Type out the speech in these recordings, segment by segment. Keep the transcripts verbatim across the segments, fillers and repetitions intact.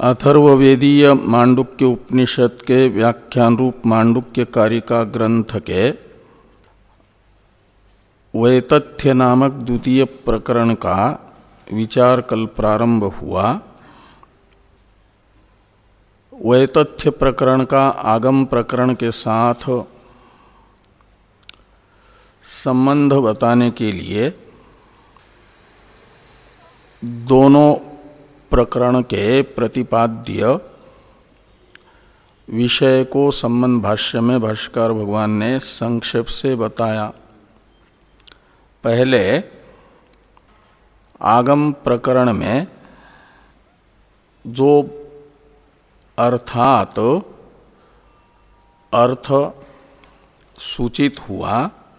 अथर्ववेदीय मांडुक्य उपनिषद के व्याख्यान रूप मांडुक्य कारिका ग्रंथ के वैतथ्य नामक द्वितीय प्रकरण का विचार कल प्रारंभ हुआ। वैतथ्य प्रकरण का आगम प्रकरण के साथ संबंध बताने के लिए दोनों प्रकरण के प्रतिपाद्य विषय को संबंध भाष्य में भाष्यकार भगवान ने संक्षेप से बताया। पहले आगम प्रकरण में जो अर्थात अर्थ सूचित हुआ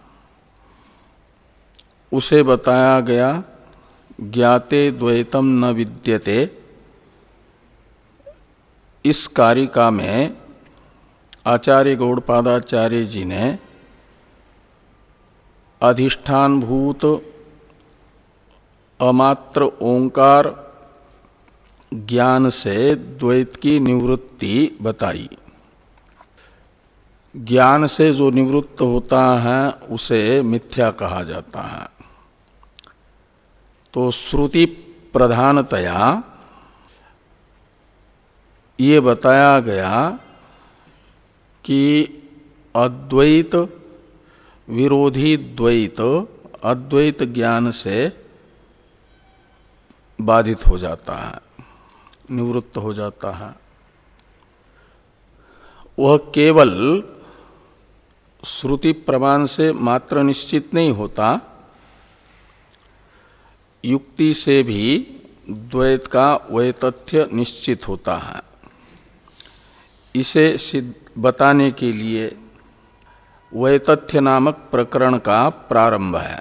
उसे बताया गया। ज्ञाते द्वैतम न विद्यते, इस कारिका में आचार्य गौड़पादाचार्य जी ने अधिष्ठानभूत अमात्र ओंकार ज्ञान से द्वैत की निवृत्ति बताई। ज्ञान से जो निवृत्त होता है उसे मिथ्या कहा जाता है। तो श्रुति प्रधानतया ये बताया गया कि अद्वैत विरोधी द्वैत अद्वैत ज्ञान से बाधित हो जाता है, निवृत्त हो जाता है। वह केवल श्रुति प्रमाण से मात्र निश्चित नहीं होता, युक्ति से भी द्वैत का वैतथ्य निश्चित होता है। इसे सिद्ध बताने के लिए वैतथ्य नामक प्रकरण का प्रारंभ है।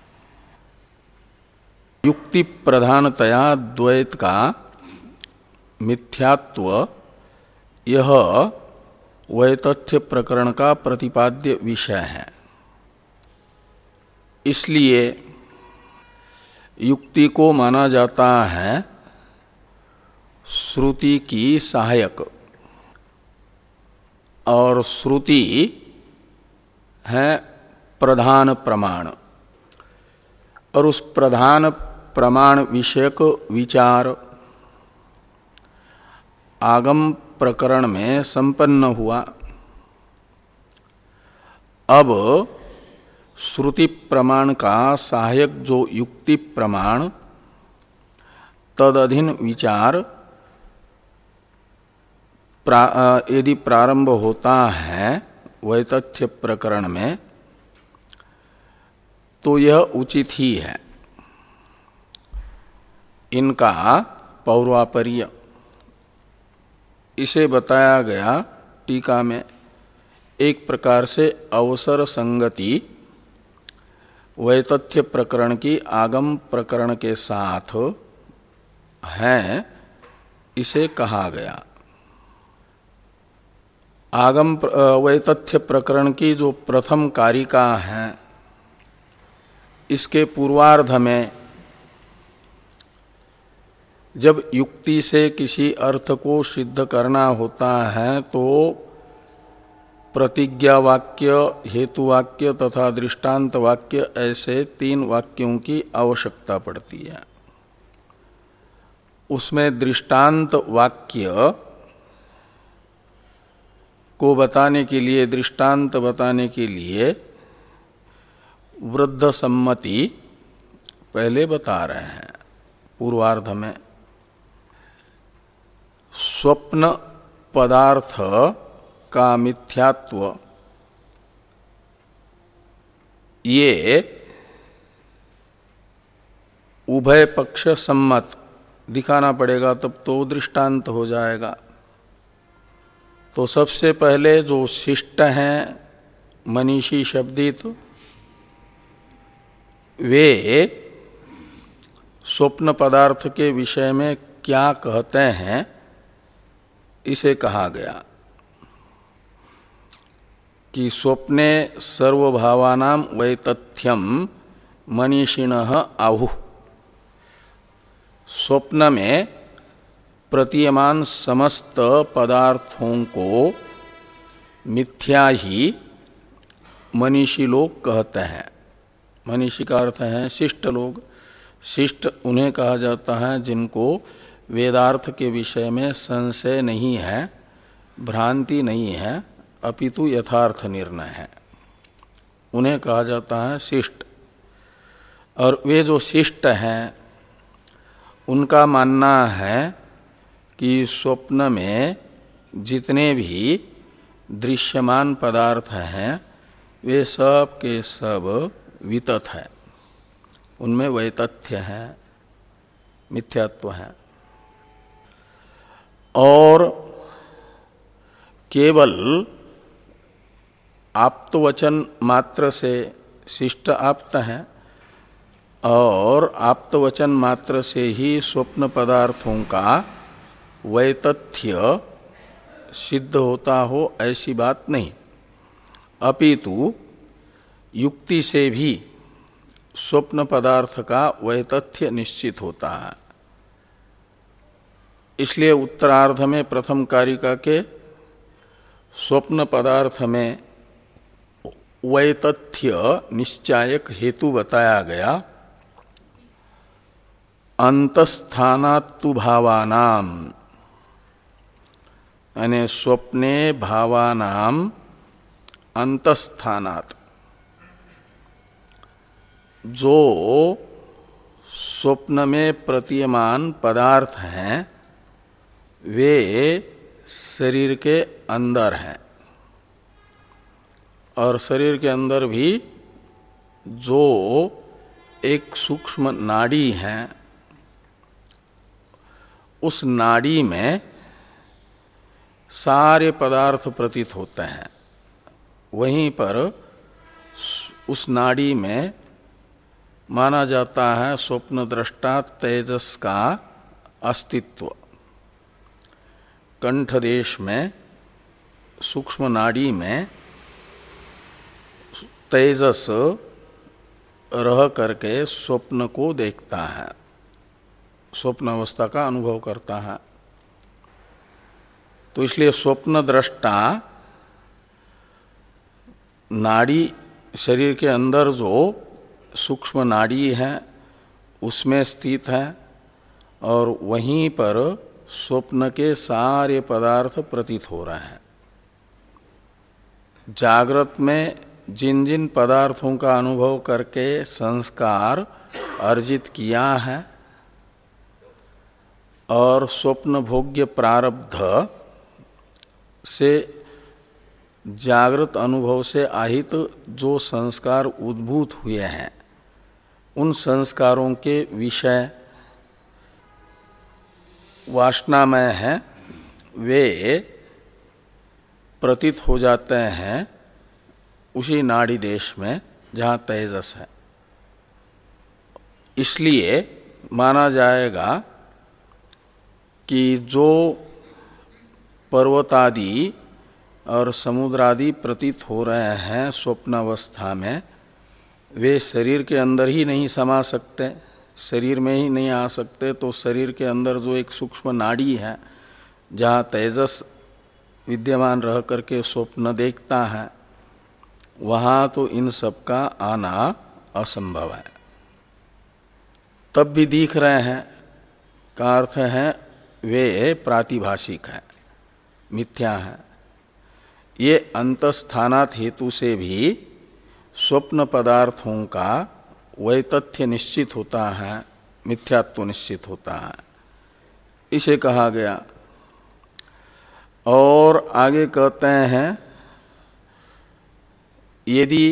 युक्ति प्रधानतया द्वैत का मिथ्यात्व यह वैतथ्य प्रकरण का प्रतिपाद्य विषय है। इसलिए युक्ति को माना जाता है श्रुति की सहायक, और श्रुति है प्रधान प्रमाण, और उस प्रधान प्रमाण विषयक विचार आगम प्रकरण में संपन्न हुआ। अब श्रुति प्रमाण का सहायक जो युक्ति प्रमाण तदधीन विचार प्रा, यदि प्रारंभ होता है वैतथ्य प्रकरण में, तो यह उचित ही है। इनका पौर्वापर्य इसे बताया गया टीका में। एक प्रकार से अवसर संगति वैतथ्य प्रकरण की आगम प्रकरण के साथ है, इसे कहा गया। आगम वैतथ्य प्रकरण की जो प्रथम कारिका है, इसके पूर्वार्ध में जब युक्ति से किसी अर्थ को सिद्ध करना होता है तो प्रतिज्ञा वाक्य, हेतु वाक्य तथा दृष्टांत वाक्य, ऐसे तीन वाक्यों की आवश्यकता पड़ती है। उसमें दृष्टांत वाक्य को बताने के लिए, दृष्टांत बताने के लिए वृद्ध सम्मति पहले बता रहे हैं पूर्वार्ध में। स्वप्न पदार्थ का मिथ्यात्व ये उभय पक्ष सम्मत दिखाना पड़ेगा, तब तो दृष्टांत हो जाएगा। तो सबसे पहले जो शिष्ट हैं मनीषी शब्दित, वे स्वप्न पदार्थ के विषय में क्या कहते हैं इसे कहा गया कि स्वप्ने सर्वभावानां वैतथ्यम मनीषिणः आहुः। स्वप्न में प्रतीयमान समस्त पदार्थों को मिथ्या ही मनीषी लोग कहते हैं। मनीषी का अर्थ है शिष्ट लोग। शिष्ट उन्हें कहा जाता है जिनको वेदार्थ के विषय में संशय नहीं है, भ्रांति नहीं है, अपितु यथार्थ निर्णय है, उन्हें कहा जाता है शिष्ट। और वे जो शिष्ट हैं उनका मानना है कि स्वप्न में जितने भी दृश्यमान पदार्थ हैं वे सब के सब वितत है, उनमें वैतथ्य है, मिथ्यात्व है। और केवल आप्तवचन मात्र से शिष्ट आप्त हैं और आप्तवचन मात्र से ही स्वप्न पदार्थों का वैतथ्य सिद्ध होता हो ऐसी बात नहीं, अपितु युक्ति से भी स्वप्न पदार्थ का वैतथ्य निश्चित होता है। इसलिए उत्तरार्ध में प्रथम कारिका के स्वप्न पदार्थ में वैतथ्य निश्चायक हेतु बताया गया। अंतस्थानात्तु भावानाम, यानी स्वप्ने भावानाम अंतस्थानात्, जो स्वप्न में प्रतीयमान पदार्थ हैं वे शरीर के अंदर हैं, और शरीर के अंदर भी जो एक सूक्ष्म नाड़ी है उस नाड़ी में सारे पदार्थ प्रतीत होते हैं। वहीं पर उस नाड़ी में माना जाता है स्वप्न दृष्टा तेजस का अस्तित्व। कंठ देश में सूक्ष्म नाड़ी में तेजस रह करके स्वप्न को देखता है, स्वप्न अवस्था का अनुभव करता है। तो इसलिए स्वप्न दृष्टा नाड़ी, शरीर के अंदर जो सूक्ष्म नाड़ी है उसमें स्थित है, और वहीं पर स्वप्न के सारे पदार्थ प्रतीत हो रहे हैं। जागृत में जिन जिन पदार्थों का अनुभव करके संस्कार अर्जित किया है और स्वप्न भोग्य प्रारब्ध से जागृत अनुभव से आहित जो संस्कार उद्भूत हुए हैं, उन संस्कारों के विषय वासनामय हैं, वे प्रतीत हो जाते हैं उसी नाड़ी देश में जहाँ तेजस है। इसलिए माना जाएगा कि जो पर्वतादि और समुद्रादि प्रतीत हो रहे हैं स्वप्नावस्था में, वे शरीर के अंदर ही नहीं समा सकते, शरीर में ही नहीं आ सकते। तो शरीर के अंदर जो एक सूक्ष्म नाड़ी है जहाँ तेजस विद्यमान रह करके स्वप्न देखता है, वहाँ तो इन सब का आना असंभव है। तब भी दिख रहे हैं का अर्थ है वे प्रातिभाषिक है, मिथ्या है। ये अंतस्थानात् हेतु से भी स्वप्न पदार्थों का वैतथ्य निश्चित होता है, मिथ्यात्व निश्चित होता है, इसे कहा गया। और आगे कहते हैं यदि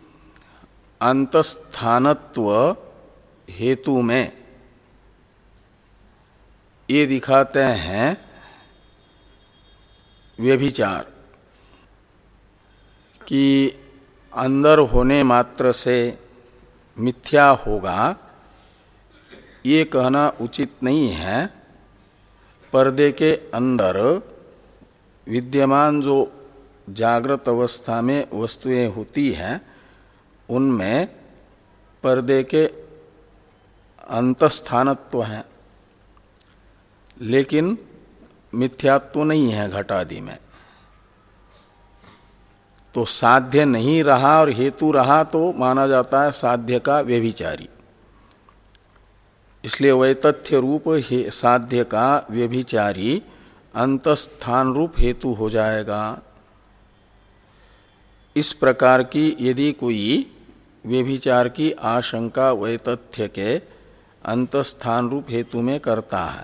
अंतस्थानत्व हेतु में ये दिखाते हैं व्यभिचार कि अंदर होने मात्र से मिथ्या होगा, ये कहना उचित नहीं है। पर्दे के अंदर विद्यमान जो जागृत अवस्था में वस्तुएं होती हैं उनमें पर्दे के अंतस्थानत्व है, लेकिन मिथ्यात्व नहीं है घटादि में, तो साध्य नहीं रहा और हेतु रहा तो माना जाता है साध्य का व्यभिचारी। इसलिए वैतथ्य रूप साध्य का व्यभिचारी अंतस्थान रूप हेतु हो जाएगा। इस प्रकार की यदि कोई व्यभिचार की आशंका वैतथ्य के अंतस्थान रूप हेतु में करता है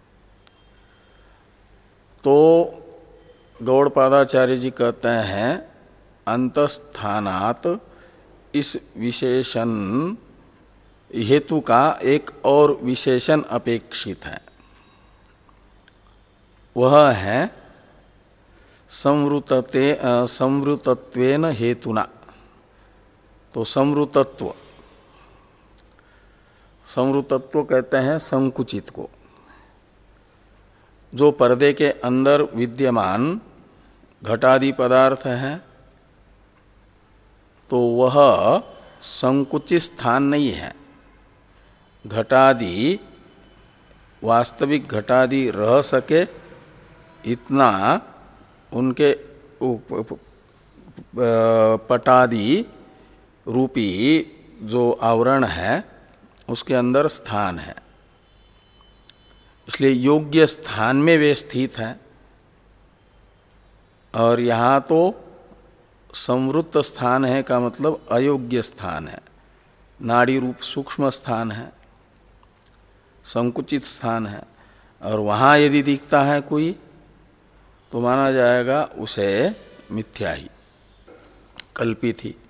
तो गौड़पादाचार्य जी कहते हैं अंतस्थानात इस विशेषण हेतु का एक और विशेषण अपेक्षित है, वह है संवृतते संवृतत्वेन हेतुना। तो संवृतत्व, संवृतत्व कहते हैं संकुचित को, जो पर्दे के अंदर विद्यमान घटादि पदार्थ है तो वह संकुचित स्थान नहीं है। घटादि वास्तविक घटादि रह सके इतना उनके पटादि रूपी जो आवरण है उसके अंदर स्थान है, इसलिए योग्य स्थान में वे स्थित है। और यहाँ तो संवृत्त स्थान है का मतलब अयोग्य स्थान है, नाड़ी रूप सूक्ष्म स्थान है, संकुचित स्थान है। और वहाँ यदि दिखता है कोई तो माना जाएगा उसे मिथ्या ही, कल्पित ही।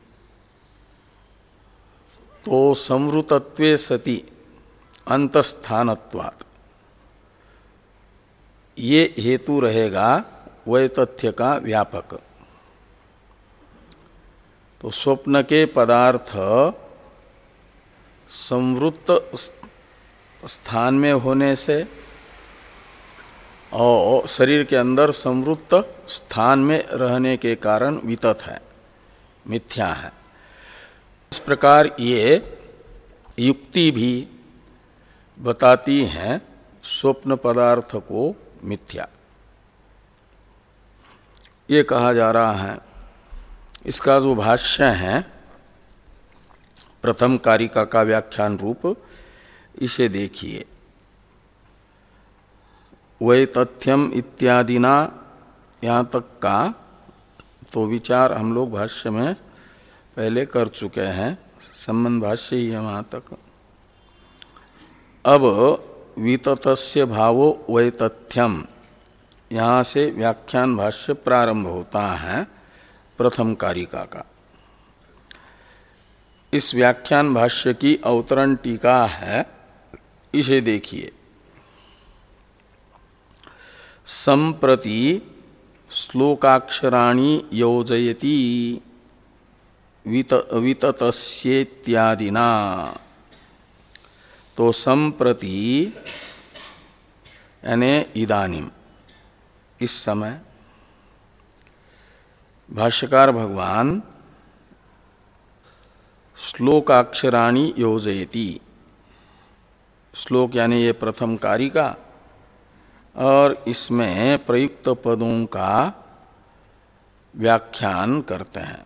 तो संवृतत्वे सति अंतस्थानत्वात् ये हेतु रहेगा वैतथ्य का व्यापक। तो स्वप्न के पदार्थ संवृत्त स्थान में होने से और शरीर के अंदर संवृत्त स्थान में रहने के कारण वितथ है, मिथ्या है। इस प्रकार ये युक्ति भी बताती है स्वप्न पदार्थ को मिथ्या। ये कहा जा रहा है। इसका जो भाष्य है प्रथम कारिका का व्याख्यान रूप, इसे देखिए। वैतथ्यम इत्यादिना यहाँ तक का तो विचार हम लोग भाष्य में पहले कर चुके हैं, संबंध भाष्य ही है वहाँ तक। अब विततस्य भावो वैतथ्यम, यहाँ से व्याख्यान भाष्य प्रारंभ होता है प्रथम कारिका का। इस व्याख्यान भाष्य की अवतरण टीका है, इसे देखिए। संप्रति श्लोकाक्षराणि योजयति वित, विततस्येत्यादिना। तो संप्रति यानी इदानीम, इस समय भाष्यकार भगवान श्लोकाक्षराणि योजयति, श्लोक यानी ये प्रथम कारिका, और इसमें प्रयुक्त पदों का व्याख्यान करते हैं।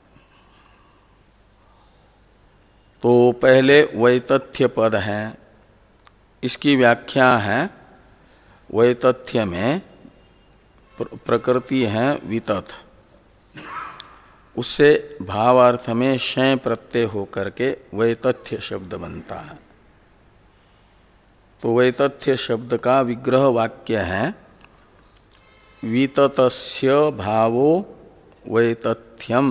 तो पहले वैतथ्य पद है, इसकी व्याख्या है वैतथ्य में प्रकृति है वितथ, उससे भावार्थ में शय प्रत्यय होकर के वैतथ्य शब्द बनता है। तो वैतथ्य शब्द का विग्रह वाक्य है विततस्य भावो वैतथ्यम।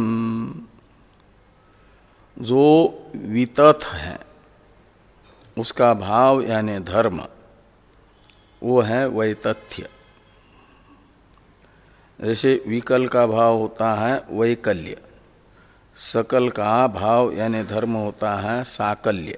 जो वितथ है उसका भाव यानी धर्म, वो है वैतथ्य। जैसे विकल का भाव होता है वैकल्य, सकल का भाव यानी धर्म होता है साकल्य।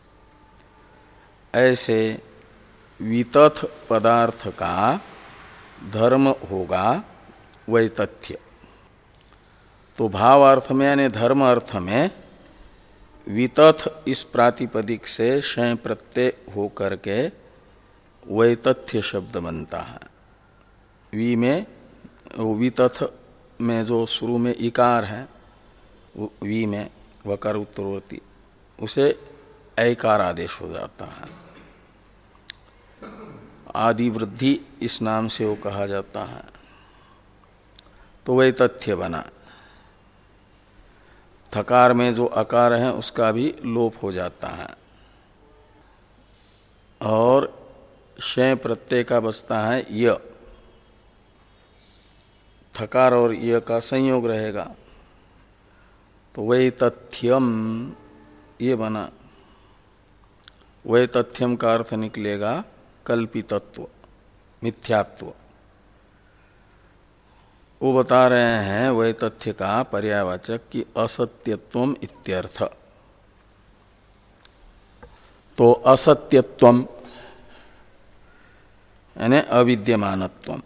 ऐसे वितथ पदार्थ का धर्म होगा वैतथ्य। तो भाव अर्थ में यानी धर्म अर्थ में वितथ इस प्रातिपदिक से शय प्रत्यय हो करके वैतथ्य शब्द बनता है। वी में वितथ में जो शुरू में इकार है वी में वकार उत्तरवर्ती, उसे ऐकार आदेश हो जाता है। आदि वृद्धि इस नाम से वो कहा जाता है। तो वही तथ्य बना। थकार में जो अकार है उसका भी लोप हो जाता है और शय प्रत्यय का बचता है य। थकार और य का संयोग रहेगा तो वही तथ्यम ये बना। वही तथ्यम का अर्थ निकलेगा कल्पितत्व, मिथ्यात्व। वो बता रहे हैं वही तथ्य का पर्यायवाचक कि असत्यत्वम इत्यर्थ। तो असत्यत्वम यानी अविद्यमानत्वम।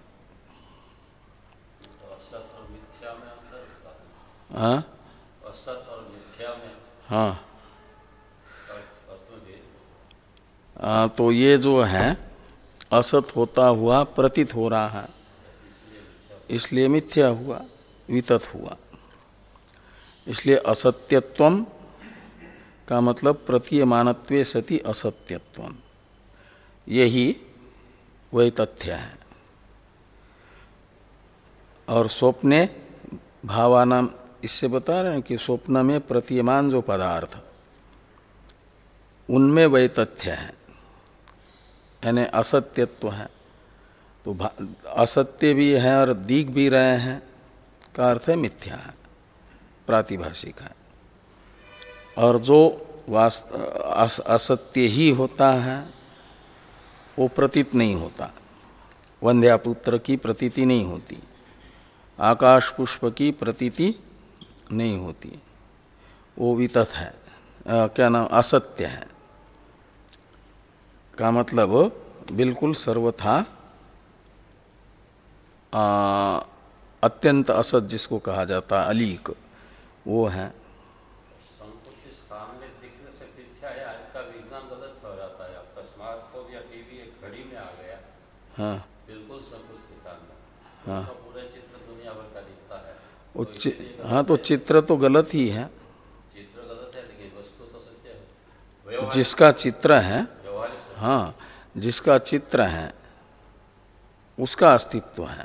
हाँ हाँ आ, तो ये जो है असत होता हुआ प्रतीत हो रहा है, इसलिए मिथ्या हुआ, वितत हुआ। इसलिए असत्यत्वम का मतलब प्रतीयमानत्वे सति असत्यत्वम, यही वही तथ्य है। और स्वप्ने भावानाम, इससे बता रहे हैं कि स्वप्न में प्रतीयमान जो पदार्थ उनमें वही तथ्य है, यानी असत्यत्व है। तो असत्य भी है और दिख भी रहे हैं का अर्थ है मिथ्या है, प्रातिभाषिक है। और जो वास्त असत्य ही होता है वो प्रतीत नहीं होता। वंध्यापुत्र की प्रतीति नहीं होती, आकाश पुष्प की प्रतीति नहीं होती, वो वितथ है। आ, क्या नाम, असत्य है का मतलब बिल्कुल सर्वथा आ, अत्यंत असत जिसको कहा जाता है, अलीक, वो है। सामने दिखने से मिथ्या है, आज का विज्ञान गलत हो जाता है। आपका स्मार्टफोन या टीवी एक घड़ी में आ गया, हाँ बिल्कुल सब कुछ सामने, हाँ, पूरा चित्र दुनिया भर का दिखता है। वो तो चि, हाँ तो चित्र तो गलत ही है। चित्र गलत है लेकिन वस्तु तो सत्य है। जिसका चित्र है, हाँ, जिसका चित्र है उसका अस्तित्व है,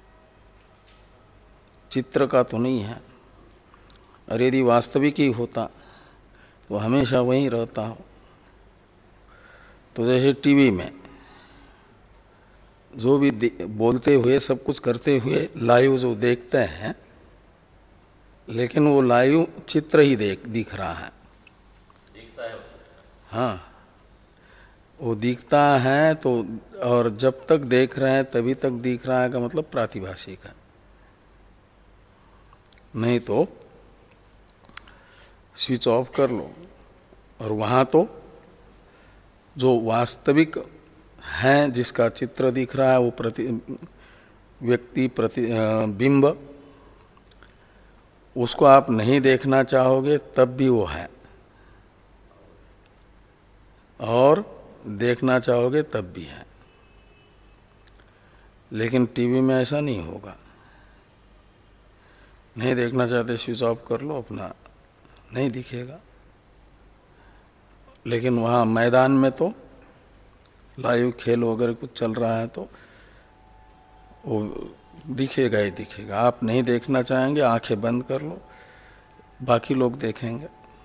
चित्र का तो नहीं है। और यदि वास्तविक ही होता तो हमेशा वहीं रहता हो। तो जैसे टीवी में जो भी बोलते हुए सब कुछ करते हुए लाइव जो देखते हैं, लेकिन वो लाइव चित्र ही देख दिख रहा है, दिखता है। हाँ, वो दिखता है। तो और जब तक देख रहे हैं तभी तक दिख रहा है का मतलब प्रातिभाषिक है, नहीं तो स्विच ऑफ कर लो। और वहाँ तो जो वास्तविक है, जिसका चित्र दिख रहा है, वो प्रति व्यक्ति प्रति बिंब, उसको आप नहीं देखना चाहोगे तब भी वो है, और देखना चाहोगे तब भी है। लेकिन टीवी में ऐसा नहीं होगा। नहीं देखना चाहते स्विच ऑफ कर लो अपना, नहीं दिखेगा। लेकिन वहाँ मैदान में तो लाइव खेल वगैरह कुछ चल रहा है तो वो दिखेगा ही दिखेगा। आप नहीं देखना चाहेंगे, आंखें बंद कर लो, बाकी लोग देखेंगे।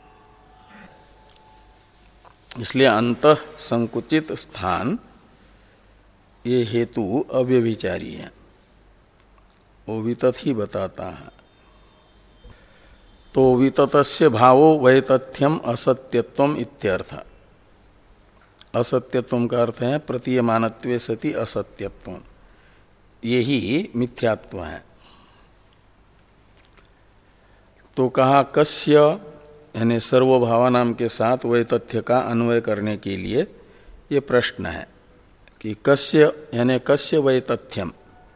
इसलिए अंतः संकुचित स्थान ये हेतु अव्यभिचारी है, वो वितथ ही बताता है। तो विततस्य भावो वैतथ्यम असत्यत्वम इत्यर्थ। असत्यत्वम का अर्थ है प्रतीयमानत्वे सति असत्यत्वम, यही मिथ्यात्व है। तो कहा कस्य, यानी सर्वभावनाम के साथ वैतथ्य का अन्वय करने के लिए ये प्रश्न है कि कस्य यानी कस्य वैतथ्यम,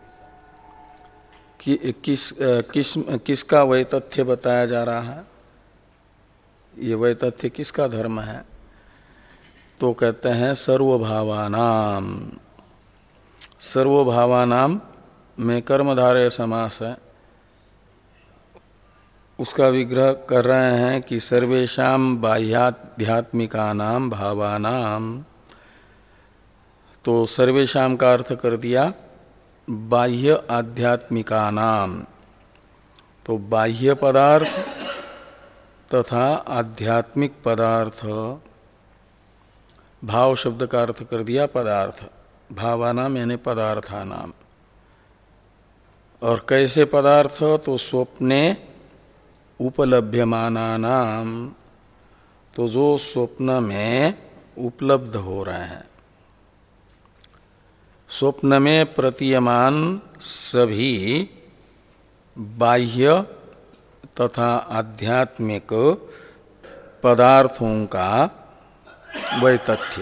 कि किस किस किसका वैतथ्य बताया जा रहा है, ये वैतथ्य किसका धर्म है। तो कहते हैं सर्वभावानाम। सर्वभावानाम में कर्मधारय समास है, उसका विग्रह कर रहे हैं कि सर्वेषाम बाह्याध्यात्मिकानाम भावानाम। तो सर्वेषाम का अर्थ कर दिया बाह्य आध्यात्मिकानाम। तो बाह्य पदार्थ तथा आध्यात्मिक पदार्थ, भाव शब्द का अर्थ कर दिया पदार्थ, भावानाम यानी पदार्थानाम। और कैसे पदार्थ? तो स्वप्ने उपलभ्यमानानाम, तो जो स्वप्न में उपलब्ध हो रहे हैं। स्वप्न में प्रतीयमान सभी बाह्य तथा आध्यात्मिक पदार्थों का वैतथ्य,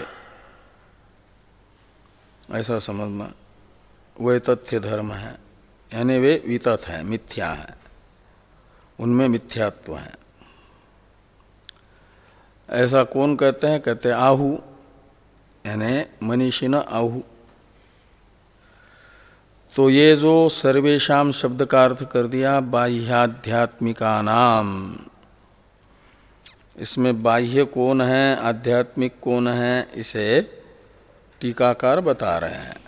ऐसा समझना, वैतथ्य धर्म है, यानी वे वितथ है, मिथ्या है, उनमें मिथ्यात्व है। ऐसा कौन कहते हैं? कहते हैं आहु, यानी मनीषी न आहु। तो ये जो सर्वेशाम शब्द का अर्थ कर दिया बाह्याध्यात्मिका नाम, इसमें बाह्य कौन है, आध्यात्मिक कौन है, इसे टीकाकार बता रहे हैं।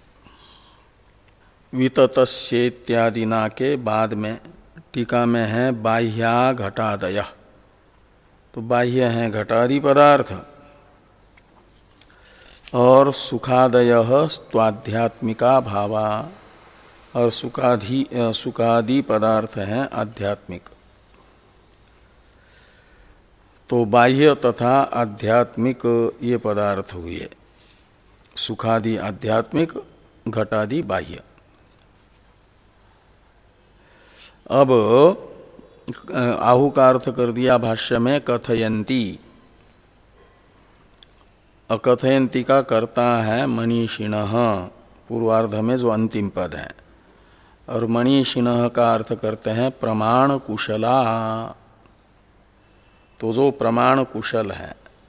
विततस्य इत्यादि ना के बाद में टीका में है बाह्या घटादय। तो बाह्य है घटादि पदार्थ, और सुखादय स्वाध्यात्मिका भावा, और सुखादि सुखादि पदार्थ हैं आध्यात्मिक। तो बाह्य तथा आध्यात्मिक ये पदार्थ हुए, सुखादि आध्यात्मिक, घटादि बाह्य। अब आहु का अर्थ कर दिया भाष्य में कथयंती। अकथयंती का कर्ता है मनीषिणः, पूर्वार्ध में जो अंतिम पद है। और मनीषिणः का अर्थ करते हैं प्रमाण कुशला। तो जो प्रमाण कुशल है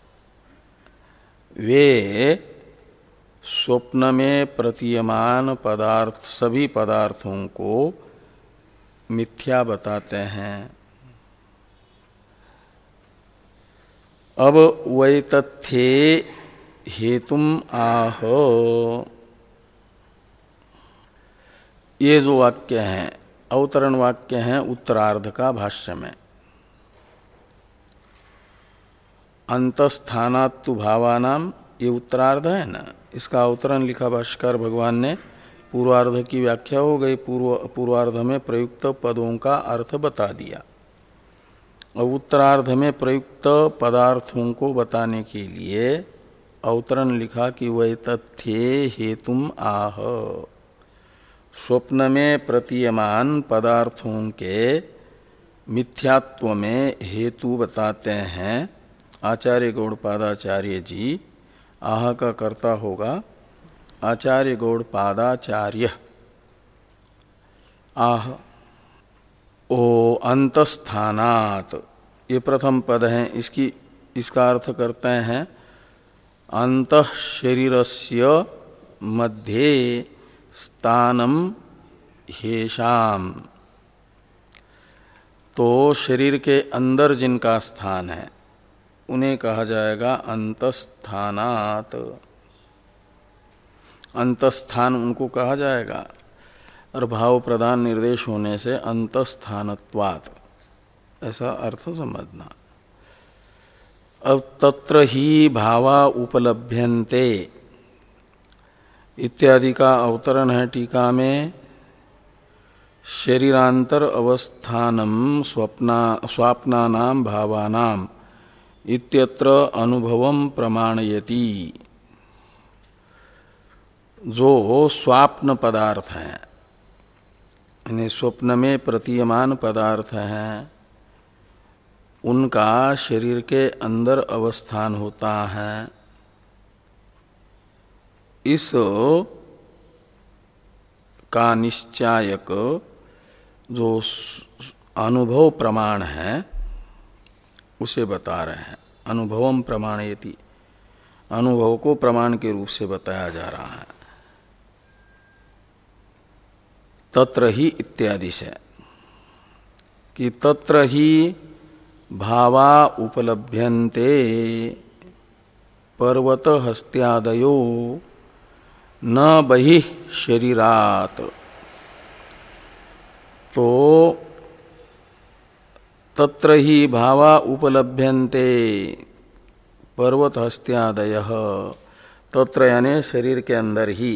वे स्वप्न में प्रतीयमान पदार्थ, सभी पदार्थों को मिथ्या बताते हैं। अब वैतथ्ये हेतुम आह, ये जो वाक्य हैं अवतरण वाक्य हैं उत्तरार्ध का भाष्य में। अंतस्थानात्तु भावानाम, ये उत्तरार्ध है ना, इसका अवतरण लिखा भाष्यकार भगवान ने। पूर्वार्ध की व्याख्या हो गई, पूर्व पूर्वार्ध में प्रयुक्त पदों का अर्थ बता दिया। और उत्तरार्ध में प्रयुक्त पदार्थों को बताने के लिए अवतरण लिखा कि वैतथ्ये हेतुम आह। स्वप्न में प्रतीयमान पदार्थों के मिथ्यात्व में हेतु बताते हैं आचार्य गौड़पादाचार्य जी। आह का कर्ता होगा आचार्य गौड़पादाचार्य। आह ओ अंतस्थानात, ये प्रथम पद है, इसकी इसका अर्थ करते हैं अंतः शरीरस्य मध्ये स्थानम हेशाम। तो शरीर के अंदर जिनका स्थान है उन्हें कहा जाएगा अंतस्थानात। अंतस्थान उनको कहा जाएगा, और भाव प्रधान निर्देश होने से अंतस्थानत्वात्, ऐसा अर्थ समझना। अब तत्र ही भावा उपलभ्यन्ते इत्यादि का अवतरण है टीका में। शरीरांतर अवस्थानम स्वप्ना स्वाप्नानाम भावानाम इत्यत्र अनुभवम प्रमाणयति। जो स्वाप्न पदार्थ हैं, यानी स्वप्न में प्रतीयमान पदार्थ हैं, उनका शरीर के अंदर अवस्थान होता है। इस का निश्चायक जो अनुभव प्रमाण है उसे बता रहे हैं। अनुभवम प्रमाणयति, अनुभव को प्रमाण के रूप से बताया जा रहा है। तत्र ही इत्यादि से कि तत्र ही भावा उपलभ्यन्ते पर्वत हस्त्यादयो न बहिः शरीरात्। तो तत्र ही भावा उपलभ्यन्ते पर्वत हस्त्यादयः, तत्र यानी शरीर के अंदर ही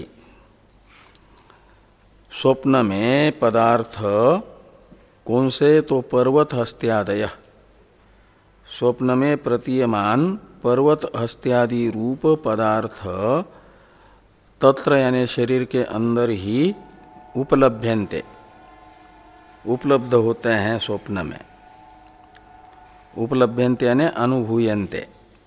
स्वप्न में पदार्थ कौन से, तो पर्वत हस्त्यादय, स्वप्न में प्रतीयमान पर्वत हस्त्यादि रूप पदार्थ तत्र यानी शरीर के अंदर ही उपलभ्यन्ते, उपलब्ध होते हैं स्वप्न में। उपलभ्यन्ते यानी अनुभूयन्ते,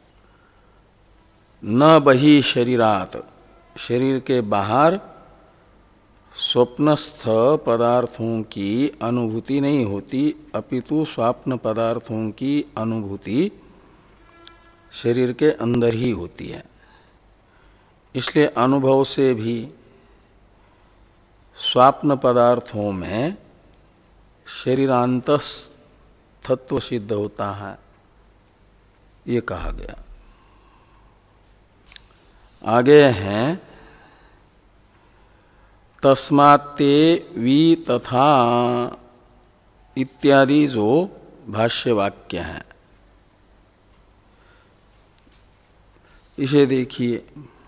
न बहि शरीरात, शरीर के बाहर स्वप्नस्थ पदार्थों की अनुभूति नहीं होती, अपितु स्वप्न पदार्थों की अनुभूति शरीर के अंदर ही होती है। इसलिए अनुभव से भी स्वप्न पदार्थों में शरीरांतस्थत्व सिद्ध होता है, ये कहा गया। आगे हैं तस्मात्ते वि तथा इत्यादि जो भाष्य वाक्य हैं, इसे देखिए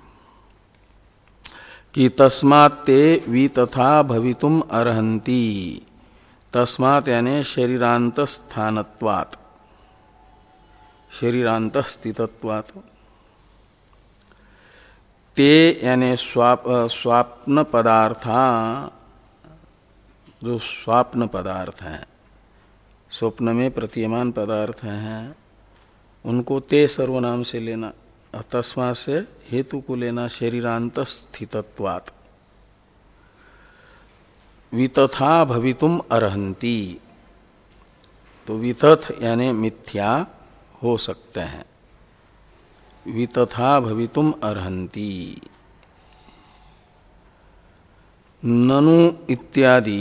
कि तस्मात्ते वि तथा भवितुम अर्हन्ति, तस्मात् यानी शरीरांत स्थानत्वात्, शरीरांत स्थितत्वात्, ते यानी स्वाप स्वाप्न पदार्था, जो स्वाप्न पदार्थ हैं, स्वप्न में प्रतीयमान पदार्थ हैं, उनको ते सर्वनाम से लेना, तस्मा से हेतु को लेना, शरीरांत स्थितत्वात्। वितथा भवितुम अर्हन्ति, तो वितथ यानी मिथ्या हो सकते हैं, वितथा भवितुम अर्हन्ति। ननु इत्यादि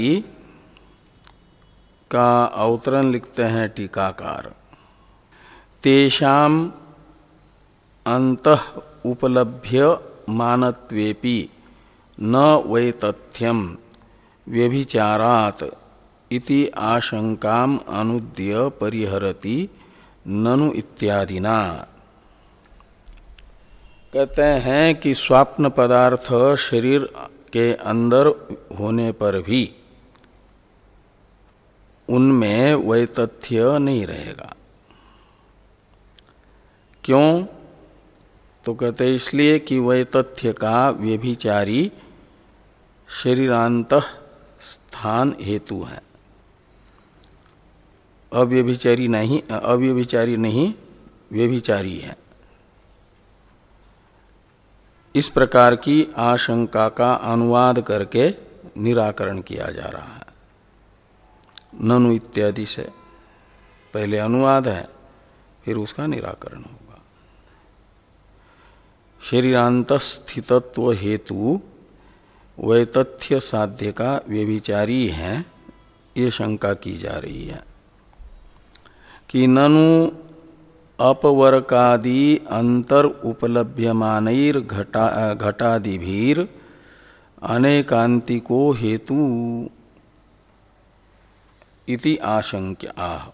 का अवतरण लिखते हैं टीकाकार, तेषाम अंतः उपलभ्य मानत्वेपि न वै तथ्यम व्यभिचारात् इति आशंकाम अनुद्य परिहरति ननु इत्यादिना। कहते हैं कि स्वप्न पदार्थ शरीर के अंदर होने पर भी उनमें वैतथ्य नहीं रहेगा। क्यों? तो कहते इसलिए कि वैतथ्य का व्यभिचारी शरीरांत स्थान हेतु है, अव्यभिचारी नहीं, अव्यभिचारी नहीं व्यभिचारी है। इस प्रकार की आशंका का अनुवाद करके निराकरण किया जा रहा है ननु इत्यादि से। पहले अनुवाद है, फिर उसका निराकरण होगा। शरीरांत स्थितत्व हेतु वैतथ्य साध्य का व्यभिचारी है, ये शंका की जा रही है कि ननु अपवर्कादि अंतर उपलभ्यमानैर घटा घटादिभीर अनेकांतिको हेतु इति आशंक्य आह।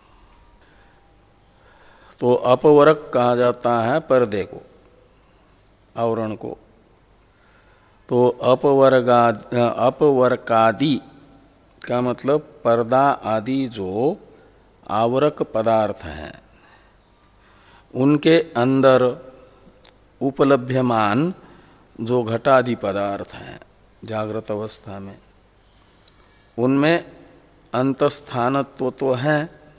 तो अपवर्क कहा जाता है पर्दे को, आवरण को। तो अपवर्गा अपवर्कादि का मतलब पर्दा आदि जो आवरक पदार्थ हैं, उनके अंदर उपलभ्यमान जो घटादि पदार्थ हैं जागृत अवस्था में, उनमें अंतस्थानत्व तो है,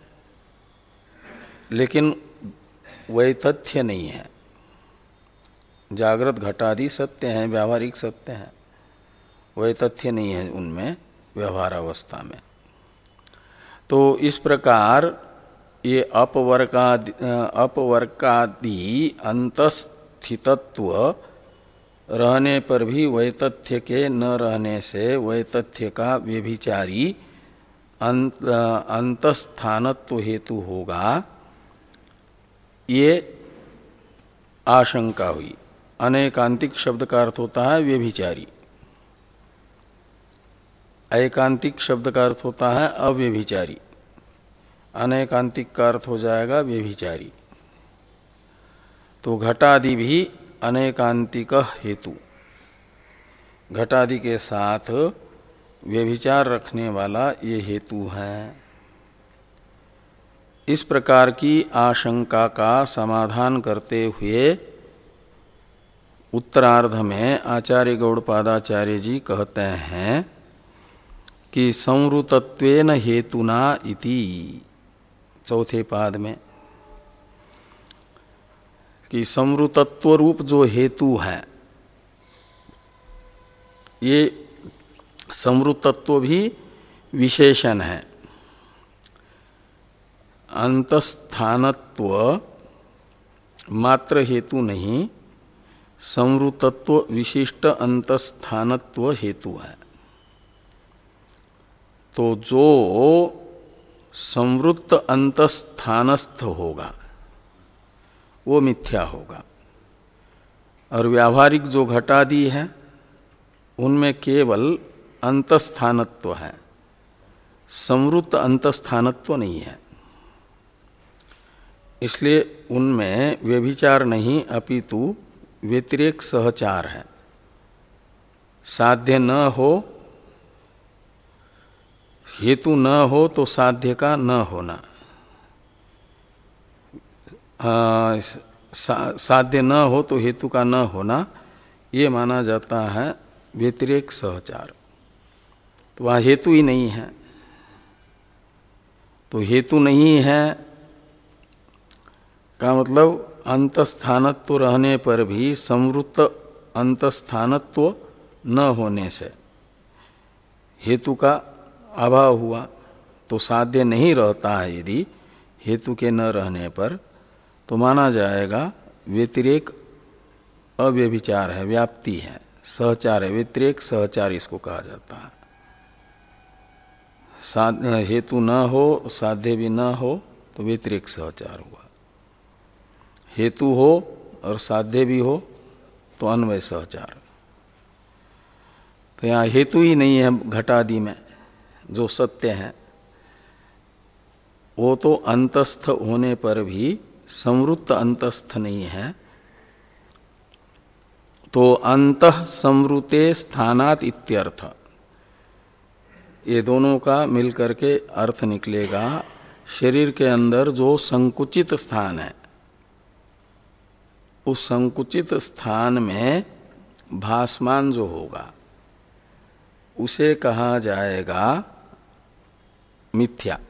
लेकिन वैतथ्य नहीं है। जागृत घटादि सत्य हैं, व्यावहारिक सत्य हैं, वैतथ्य नहीं है उनमें व्यवहार अवस्था में। तो इस प्रकार ये अपवर्कादि अपवर्कादि अंतस्थ स्थितत्व रहने पर भी वैतथ्य के न रहने से वैतथ्य का व्यभिचारी अंत, अंतस्थानत्व हेतु होगा, ये आशंका हुई। अनेकांतिक शब्द का अर्थ होता है व्यभिचारी, एकांतिक शब्द का अर्थ होता है अव्यभिचारी, अनेकांतिक का अर्थ हो जाएगा व्यभिचारी। तो घटादि भी अनेकांतिक हेतु, घटादि के साथ व्यभिचार रखने वाला ये हेतु है। इस प्रकार की आशंका का समाधान करते हुए उत्तरार्ध में आचार्य गौड़पादाचार्य जी कहते हैं कि संवृतत्वेन हेतुना इति, चौथे पाद में, कि संवृतत्व रूप जो हेतु है, ये संवृतत्व भी विशेषण है। अंतस्थानत्व मात्र हेतु नहीं, संवृतत्व विशिष्ट अंतस्थानत्व हेतु है। तो जो संवृत्त अंतस्थानस्थ होगा वो मिथ्या होगा, और व्यावहारिक जो घटादि है उनमें केवल अंतस्थानत्व है, संवृत्त अंतस्थानत्व नहीं है। इसलिए उनमें व्यभिचार नहीं अपितु व्यतिरेक सहचार है। साध्य न हो, हेतु न हो तो साध्य का न होना, आ, सा, साध्य न हो तो हेतु का न होना, ये माना जाता है व्यतिरेक सहचार। तो वहाँ हेतु ही नहीं है। तो हेतु नहीं है का मतलब अंतस्थानत्व रहने पर भी संवृत्त अंतस्थानत्व न होने से हेतु का अभाव हुआ। तो साध्य नहीं रहता है यदि हेतु के न रहने पर, तो माना जाएगा व्यतिरेक अव्यभिचार है, व्याप्ति है, सहचार है, व्यतिरेक सहचार इसको कहा जाता है। हेतु न हो, साध्य भी न हो तो व्यतिरेक सहचार हुआ। हेतु हो और साध्य भी हो तो अन्वय सहचार। तो यहाँ हेतु ही नहीं है घटादि में, जो सत्य है वो तो अंतस्थ होने पर भी संवृत्त अंतस्थ नहीं है। तो अंतः संवृते स्थानात इत्यर्थ, ये दोनों का मिलकर के अर्थ निकलेगा, शरीर के अंदर जो संकुचित स्थान है उस संकुचित स्थान में भासमान जो होगा उसे कहा जाएगा मिथ्या।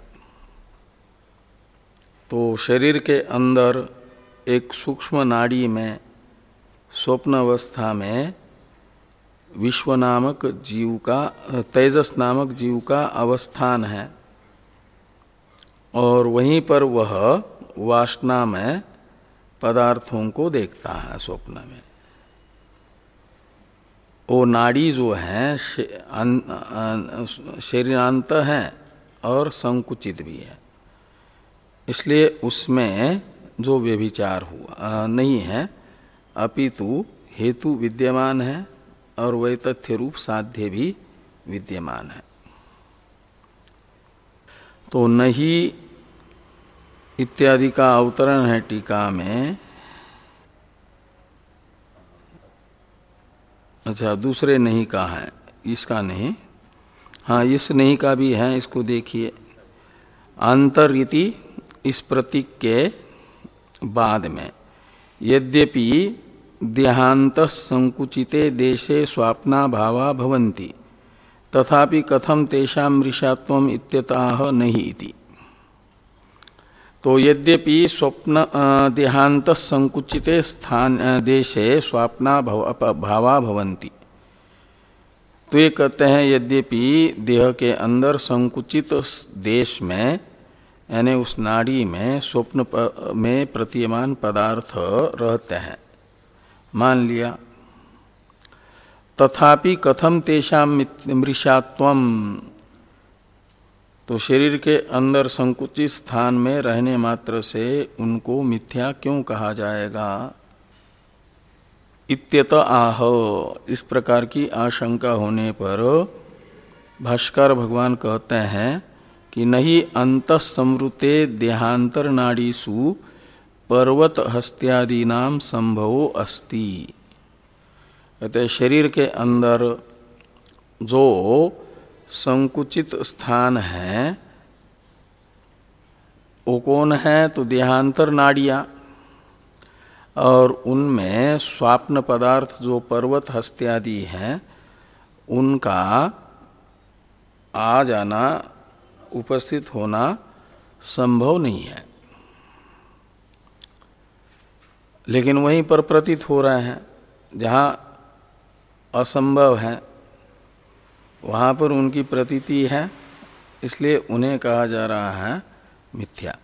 तो शरीर के अंदर एक सूक्ष्म नाड़ी में स्वप्न अवस्था में विश्व नामक जीव का, तेजस नामक जीव का अवस्थान है, और वहीं पर वह वासना में पदार्थों को देखता है स्वप्न में। वो नाड़ी जो है शरीरांत है और संकुचित भी है, इसलिए उसमें जो व्यभिचार हुआ नहीं है, अपितु हेतु विद्यमान है और वैतथ्य रूप साध्य भी विद्यमान है। तो नहीं इत्यादि का अवतरण है टीका में। अच्छा, दूसरे नहीं का है, इसका नहीं, हाँ इस नहीं का भी है, इसको देखिए। अंतरिति इस प्रतीक के बाद में यद्यपि देहांत संकुचिते देशे स्वाप्ना भावा भवन्ति तथापि कथम तेषां मृषात्वम इत्यतः नहीं इति। तो यद्यपि स्वप्न देहांत संकुचिते स्थान देशे स्वाप्ना भावा भवन्ति, तो ये कहते हैं यद्यपि देह के अंदर संकुचित देश में यानी उस नाड़ी में स्वप्न में प्रतीयमान पदार्थ रहते हैं, मान लिया। तथापि कथम तेषाम मृषात्वम, तो शरीर के अंदर संकुचित स्थान में रहने मात्र से उनको मिथ्या क्यों कहा जाएगा? इत्यत आह, इस प्रकार की आशंका होने पर भाष्कर भगवान कहते हैं कि नहीं अंतःसंवृते देहांतर नाड़ीसु पर्वत हस्त्यादीनाम संभवो अस्ति। कहते शरीर के अंदर जो संकुचित स्थान है वो कौन है? तो देहांतर नाड़ियाँ, और उनमें स्वाप्न पदार्थ जो पर्वत हस्त्यादि हैं उनका आ जाना, उपस्थित होना संभव नहीं है। लेकिन वहीं पर प्रतीत हो रहे हैं, जहाँ असंभव है वहाँ पर उनकी प्रतीति है, इसलिए उन्हें कहा जा रहा है मिथ्या।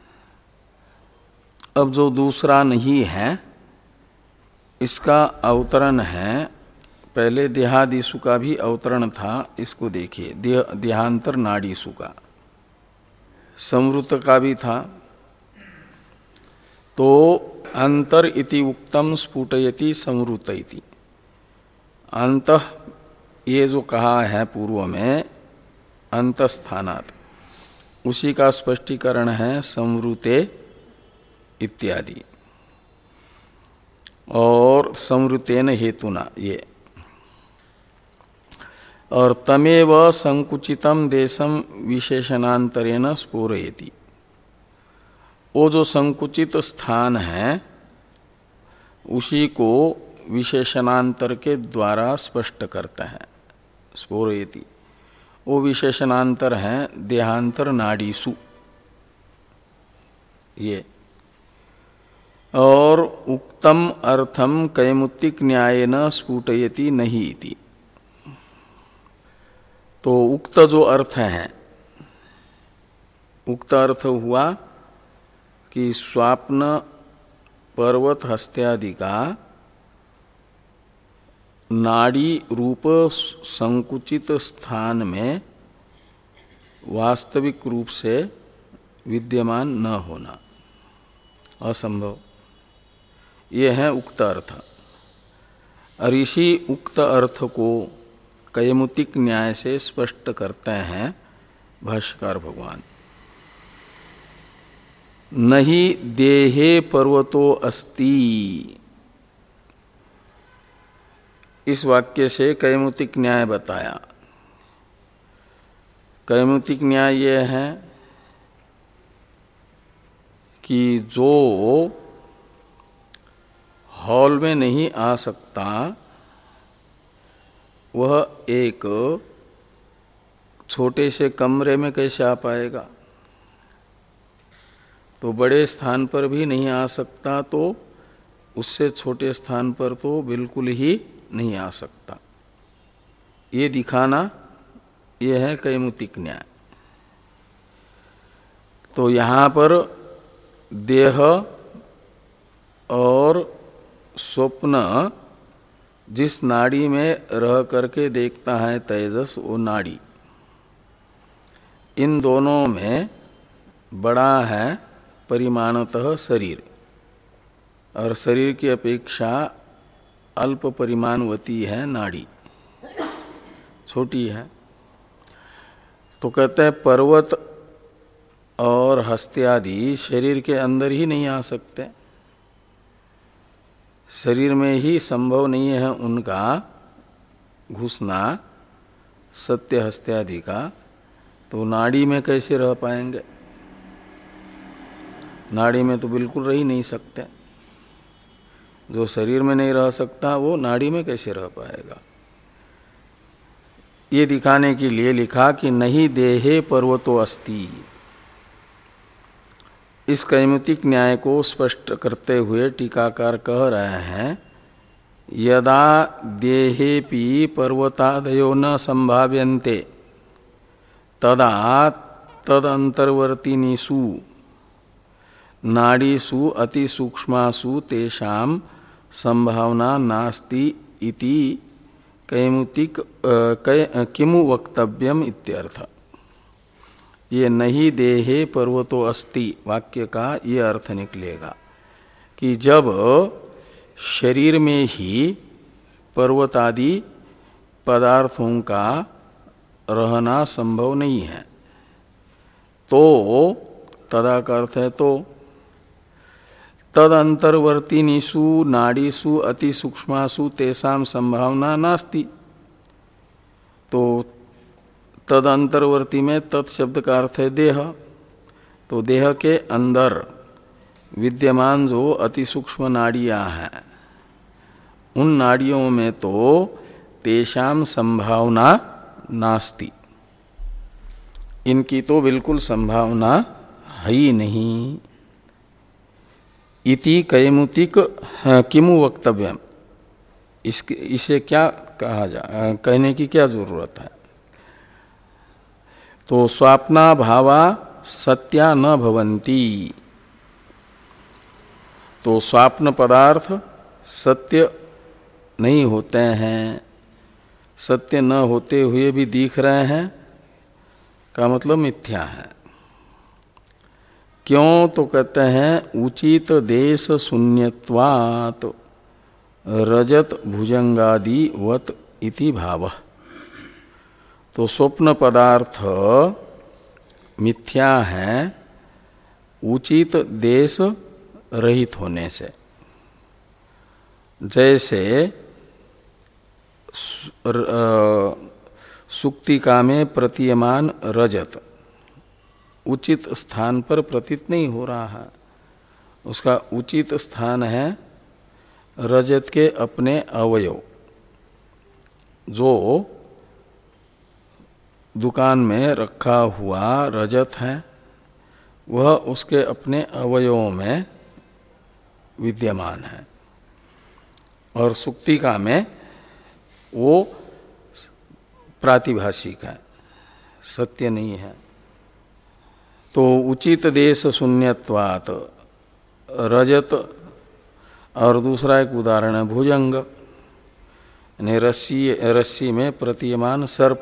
अब जो दूसरा नहीं है इसका अवतरण है, पहले देहादिशु का भी अवतरण था, इसको देखिए। देह देहांतर नाड़ीसु का, संवृत का भी था। तो अंतर इति उक्तम स्फुटयति संवृत इति, अंतः ये जो कहा है पूर्व में अंतस्थानात्, उसी का स्पष्टीकरण है संवृते इत्यादि, और संवृतेन हेतुना ये। और तमेव संकुचितम देशम विशेषणांतरेण स्फुरयति, वो जो संकुचित स्थान है उसी को विशेषणांतर के द्वारा स्पष्ट करता है। स्फुरयति वो विशेषणांतर है देहांतर नाड़ीसु ये। और उक्तम अर्थम कैमुत्तिक न्यायेन स्फुटयति नहीं इति, तो उक्त जो अर्थ है, उक्त अर्थ हुआ कि स्वाप्न पर्वत हस्त्यादि का नाड़ी रूप संकुचित स्थान में वास्तविक रूप से विद्यमान न होना, असंभव, ये है उक्त अर्थ। और इसी उक्त अर्थ को कैमुतिक न्याय से स्पष्ट करते हैं भाष्यकार भगवान। नहीं देहे पर्वतो अस्ति, इस वाक्य से कैमुतिक न्याय बताया। कैमुतिक न्याय ये है कि जो हॉल में नहीं आ सकता वह एक छोटे से कमरे में कैसे आ पाएगा? तो बड़े स्थान पर भी नहीं आ सकता तो उससे छोटे स्थान पर तो बिल्कुल ही नहीं आ सकता। ये दिखाना ये है कैमुतिक न्याय। तो यहाँ पर देह और स्वप्न जिस नाड़ी में रह करके देखता है तेजस, वो नाड़ी, इन दोनों में बड़ा है परिमाणतः शरीर, और शरीर की अपेक्षा अल्प परिमाणवती है नाड़ी, छोटी है। तो कहते हैं पर्वत और हस्त्यादि शरीर के अंदर ही नहीं आ सकते, शरीर में ही संभव नहीं है उनका घुसना सत्य हस्त्यादि का, तो नाड़ी में कैसे रह पाएंगे? नाड़ी में तो बिल्कुल रह ही नहीं सकते। जो शरीर में नहीं रह सकता वो नाड़ी में कैसे रह पाएगा? ये दिखाने के लिए लिखा कि नहीं देहे पर्वतो अस्ति। इस कैमुतिक न्याय को स्पष्ट करते हुए टीकाकार कह रहे हैं, यदा देहेपि पर्वतादयो न संभाव्यन्ते तदा तदंतर्वर्तिनीषु नाड़ीषु अतिसूक्ष्मासु तेषां संभावना नास्ति इति कैमुतिक कै किमु वक्तव्यम इत्यर्थ। ये नहीं देहे पर्वतो अस्ति वाक्य का ये अर्थ निकलेगा कि जब शरीर में ही पर्वतादि पदार्थों का रहना संभव नहीं है तो तदा का अर्थ है तो तद अंतर्वर्तिनीसु नाड़ीसु अति सूक्ष्मासु तेषां संभावना नास्ति। तो तद अंतर्वर्ती में तत् शब्द का अर्थ है देह। तो देह के अंदर विद्यमान जो अति सूक्ष्म नाड़ियां हैं उन नाड़ियों में तो तेषां संभावना नास्ति, इनकी तो बिल्कुल संभावना है ही नहीं। इति कैमुतिक किमु वक्तव्यम, इसके इसे क्या कहा जा कहने की क्या जरूरत है। तो स्वाप्ना भावा सत्या न भवन्ति, तो स्वाप्न पदार्थ सत्य नहीं होते हैं, सत्य न होते हुए भी दिख रहे हैं का मतलब मिथ्या है। क्यों तो कहते हैं उचित देश शून्यत्वात् रजत भुजंगादि वत इति भाव। तो स्वप्न पदार्थ मिथ्या है उचित देश रहित होने से। जैसे सुक्तिका में प्रतीयमान रजत उचित स्थान पर प्रतीत नहीं हो रहा है, उसका उचित स्थान है रजत के अपने अवयव। जो दुकान में रखा हुआ रजत है वह उसके अपने अवयवों में विद्यमान है और सुक्तिका में वो प्रातिभाषिक है, सत्य नहीं है। तो उचित देश शून्यत्वात् रजत, और दूसरा एक उदाहरण है भुजंग, यानी रस्सी रस्सी में प्रतीयमान सर्प,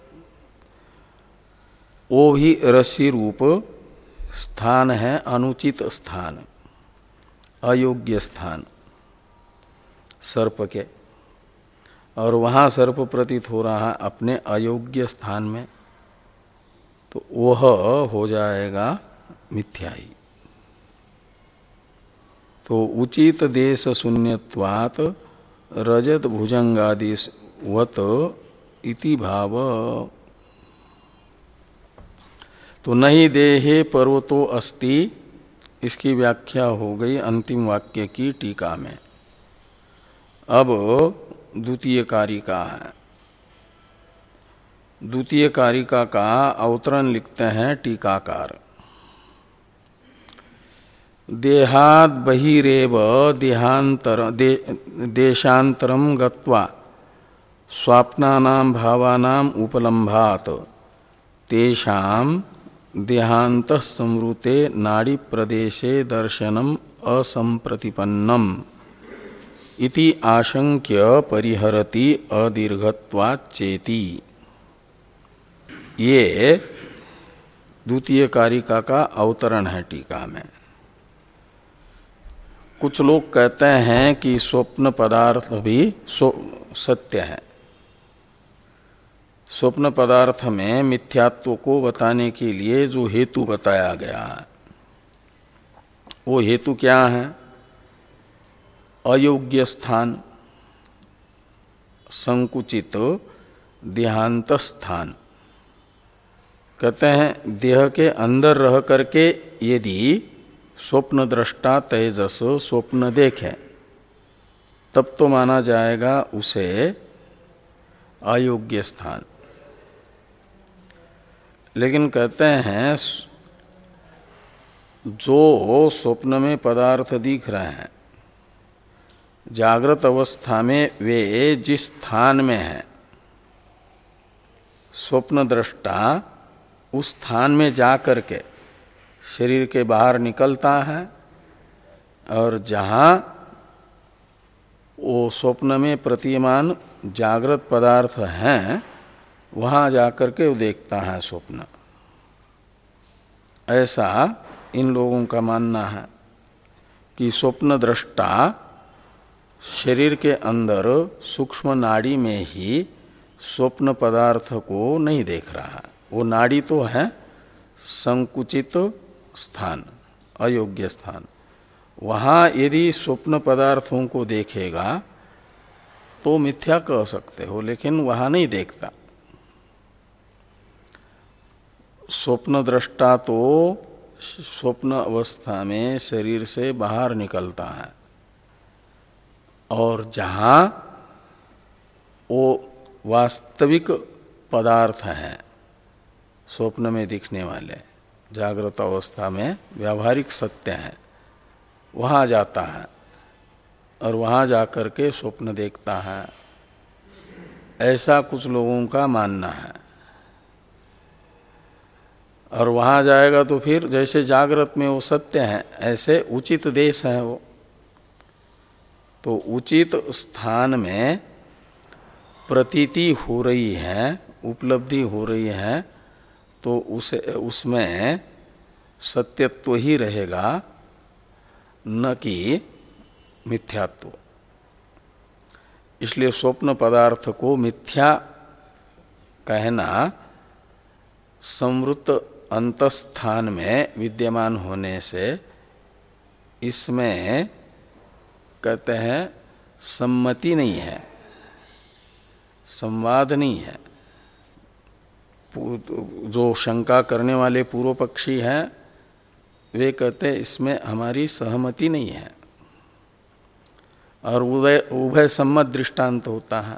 वो भी रस्सी रूप स्थान है अनुचित स्थान, अयोग्य स्थान सर्प के, और वहाँ सर्प प्रतीत हो रहा है अपने अयोग्य स्थान में, तो वह हो जाएगा मिथ्याई। तो उचित देश शून्यत्वात् रजत भुजंगादि वत इति भाव। तो नहीं देहे पर्वतो अस्ति, इसकी व्याख्या हो गई अंतिम वाक्य की टीका में। अब द्वितीय कारिका है। द्वितीय कारिका का अवतरण लिखते हैं टीकाकार। देहाद बहिरेव देहांतर दे, देशांतरम गत्वा स्वाप्नानां भावानां उपलम्भात तेषां देहांतः संवृते नाड़ी प्रदेशे दर्शनम असंप्रतिपन्नम इति आशंक्य परिहरति अदीर्घत्वाच्चेति। ये द्वितीय कारिका का अवतरण है टीका में। कुछ लोग कहते हैं कि स्वप्न पदार्थ भी सत्य है। स्वप्न पदार्थ में मिथ्यात्व को बताने के लिए जो हेतु बताया गया है वो हेतु क्या है? अयोग्य स्थान, संकुचित देहांत स्थान। कहते हैं देह के अंदर रह करके यदि स्वप्न दृष्टा तेजस स्वप्न देखे तब तो माना जाएगा उसे अयोग्य स्थान। लेकिन कहते हैं जो स्वप्न में पदार्थ दिख रहे हैं जागृत अवस्था में वे जिस स्थान में हैं स्वप्न दृष्टा उस स्थान में जा कर के शरीर के बाहर निकलता है और जहाँ वो स्वप्न में प्रतीयमान जागृत पदार्थ हैं, वहाँ जाकर के वो देखता है स्वप्न। ऐसा इन लोगों का मानना है कि स्वप्न दृष्टा शरीर के अंदर सूक्ष्म नाड़ी में ही स्वप्न पदार्थ को नहीं देख रहा। वो नाड़ी तो है संकुचित स्थान, अयोग्य स्थान। वहाँ यदि स्वप्न पदार्थों को देखेगा तो मिथ्या कह सकते हो, लेकिन वहाँ नहीं देखता। स्वप्न दृष्टा तो स्वप्न अवस्था में शरीर से बाहर निकलता है, और जहाँ वो वास्तविक पदार्थ हैं स्वप्न में दिखने वाले, जागृत अवस्था में व्यावहारिक सत्य हैं, वहाँ जाता है और वहाँ जाकर के स्वप्न देखता है। ऐसा कुछ लोगों का मानना है। और वहाँ जाएगा तो फिर जैसे जागृत में वो सत्य है, ऐसे उचित देश है वो, तो उचित स्थान में प्रतीति हो रही है, उपलब्धि हो रही है, तो उसे उसमें सत्यत्व ही रहेगा, न कि मिथ्यात्व। इसलिए स्वप्न पदार्थ को मिथ्या कहना संवृत्त अंतस्थान में विद्यमान होने से इसमें कहते हैं सम्मति नहीं है, संवाद नहीं है। जो शंका करने वाले पूर्व पक्षी हैं वे कहते हैं इसमें हमारी सहमति नहीं है, और उभय उभय सम्मत दृष्टांत होता है।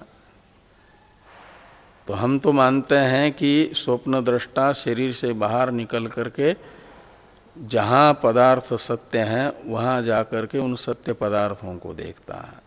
तो हम तो मानते हैं कि स्वप्न दृष्टा शरीर से बाहर निकल करके जहाँ पदार्थ सत्य हैं वहाँ जाकर के उन सत्य पदार्थों को देखता है।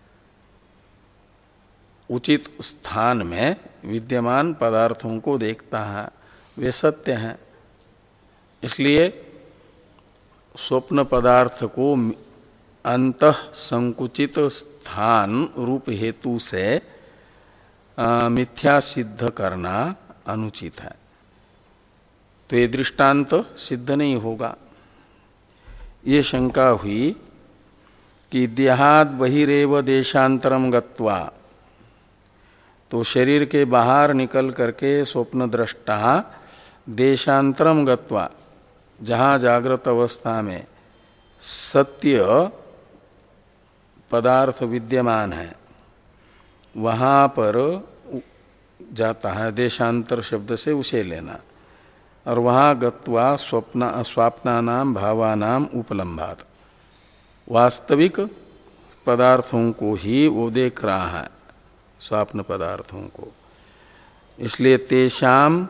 उचित स्थान में विद्यमान पदार्थों को देखता है, वे सत्य हैं। इसलिए स्वप्न पदार्थ को अंतः संकुचित स्थान रूप हेतु से आ, मिथ्या सिद्ध करना अनुचित है। तो ये दृष्टांत सिद्ध नहीं होगा। ये शंका हुई कि देहाद बहिरेव देशांतरम गत्वा, तो शरीर के बाहर निकल करके स्वप्न दृष्टा देशांतरम गत्वा, जहाँ जागृत अवस्था में सत्य पदार्थ विद्यमान है वहाँ पर जाता है। देशांतर शब्द से उसे लेना, और वहाँ गत्वा स्वप्न स्वाप्नानाम भावानाम उपलम्भात, वास्तविक पदार्थों को ही वो देख रहा है, स्वाप्न पदार्थों को। इसलिए तेषाम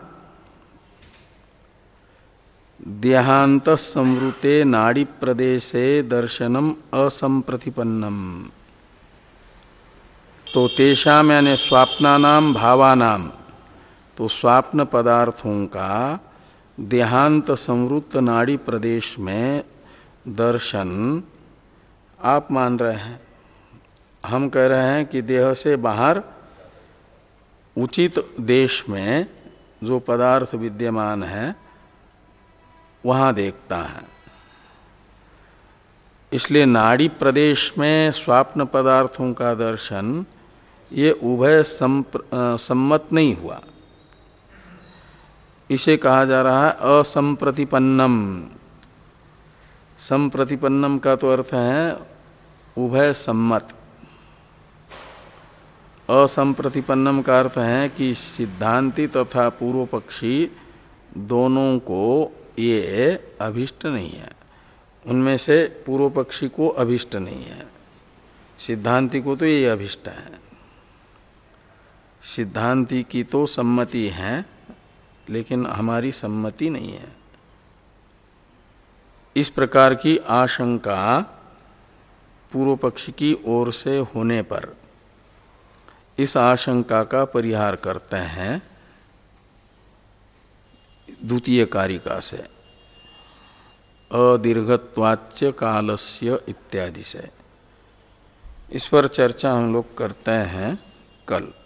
देहांत संवृते नाड़ी प्रदेशे दर्शनम असंप्रतिपन्नम। तो तेषाम यानी स्वाप्नानाम भावानाम, तो स्वाप्न पदार्थों का देहांत संवृत्त नाड़ी प्रदेश में दर्शन आप मान रहे हैं। हम कह रहे हैं कि देह से बाहर उचित देश में जो पदार्थ विद्यमान है वहाँ देखता है। इसलिए नाड़ी प्रदेश में स्वाप्न पदार्थों का दर्शन ये उभय सम्मत नहीं हुआ। इसे कहा जा रहा है असंप्रतिपन्नम। संप्रतिपन्नम का तो अर्थ है उभय सम्मत। असंप्रतिपन्नम का अर्थ है कि सिद्धांती तथा पूर्व पक्षी दोनों को ये अभिष्ट नहीं है। उनमें से पूर्व पक्षी को अभिष्ट नहीं है, सिद्धांती को तो ये अभिष्ट है। सिद्धांती की तो सम्मति है, लेकिन हमारी सम्मति नहीं है। इस प्रकार की आशंका पूर्व पक्षी की ओर से होने पर इस आशंका का परिहार करते हैं द्वितीय कारिका से, अदीर्घत्वाच्य कालस्य इत्यादि से। इस पर चर्चा हम लोग करते हैं कल।